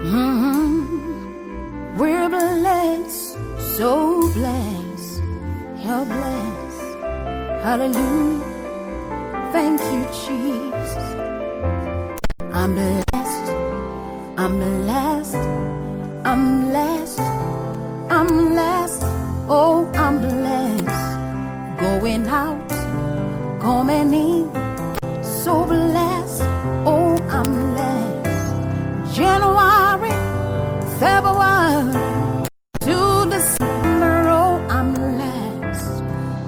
We're blessed, so blessed, you're blessed. Hallelujah. Thank you, Jesus. I'm blessed, I'm blessed, I'm blessed, I'm blessed. Oh, I'm blessed. Going out, coming in, so blessed. Oh, I'm blessed. January, February to December, oh, I'm blessed.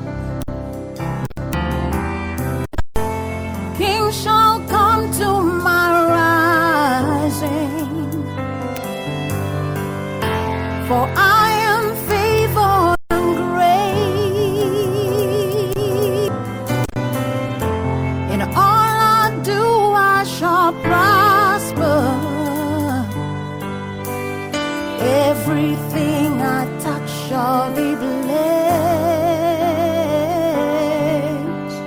King shall come to my rising, for I am favored and great. In all I do, I shall prosper. Everything I touch shall be blessed.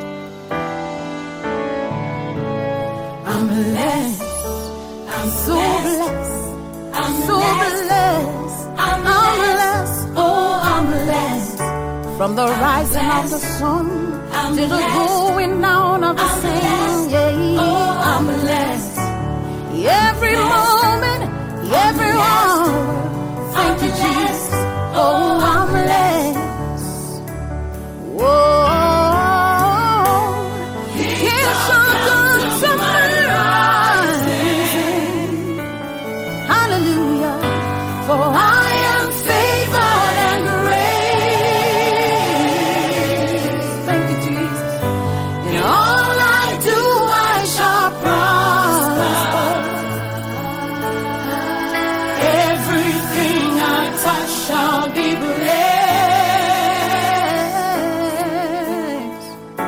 I'm blessed. I'm so blessed. I'm so blessed. I'm blessed. Oh, I'm blessed. From the rising of the sun to the going down of the same. Yeah. Oh, I'm blessed. Every moment, every hour. Thank you, Jesus. Oh, I'm blessed. Whoa, He shall come to my rising. Hallelujah. For I am favored and great. Thank you, Jesus. In all I do, I shall prosper. Everything I touch shall be blessed.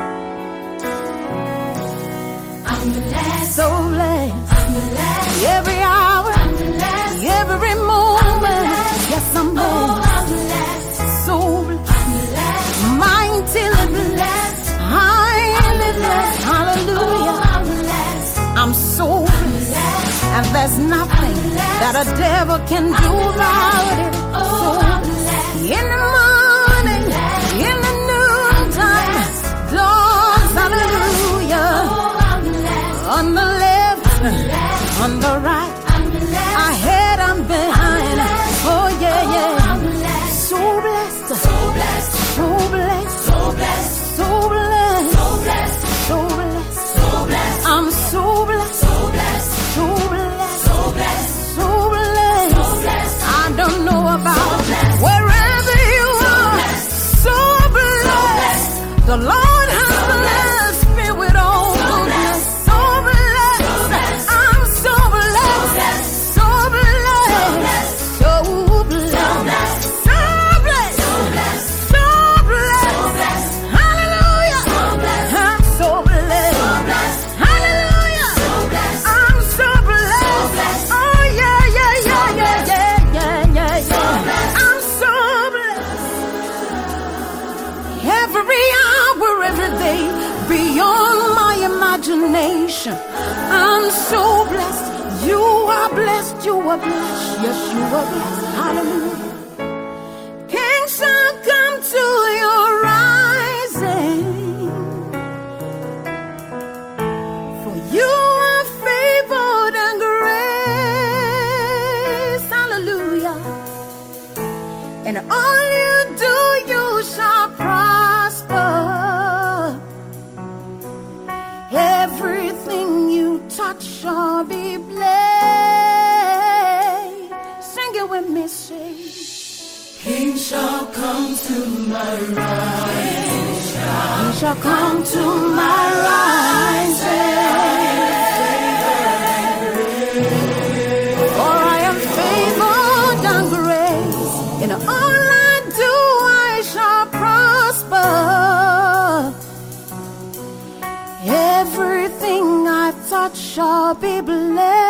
I'm blessed, so blessed. I'm blessed. Every hour, I'm blessed. Every moment, yes, I'm blessed. Oh, I'm blessed. So blessed. I'm blessed. Mightily blessed. Highly blessed. Hallelujah. Oh, I'm blessed. I'm so blessed. And there's nothing that a devil can do about it. Oh, in the morning, in the noontime, dogs, hallelujah. On the left, on the right, ahead and behind. Oh, yeah, yeah. So blessed, so blessed, so blessed, so blessed, so blessed, so blessed, so blessed, so blessed. I'm so blessed, so blessed, so blessed, so blessed, so blessed, so blessed. I don't know about wherever you are. So blessed, the Lord has blessed me with all goodness. So blessed, I'm so blessed, so blessed, so blessed, so blessed, so blessed. Hallelujah, I'm so blessed. Hallelujah, I'm so blessed. Oh yeah, yeah, yeah, yeah, yeah, yeah, yeah, yeah. I'm so blessed. Every hour, every day, beyond my imagination. I'm so blessed. You are blessed. You are blessed. Yes, you are blessed. Hallelujah. Kings shall come to your rising, for you are favored and grace. Hallelujah. And all you do, you shall prosper. Everything you touch shall be blessed. Sing it with me, say. King shall come to my rising. He shall come to my rising. For I am favored and grace. In all I do, I shall prosper. Everything I touch shall be blessed.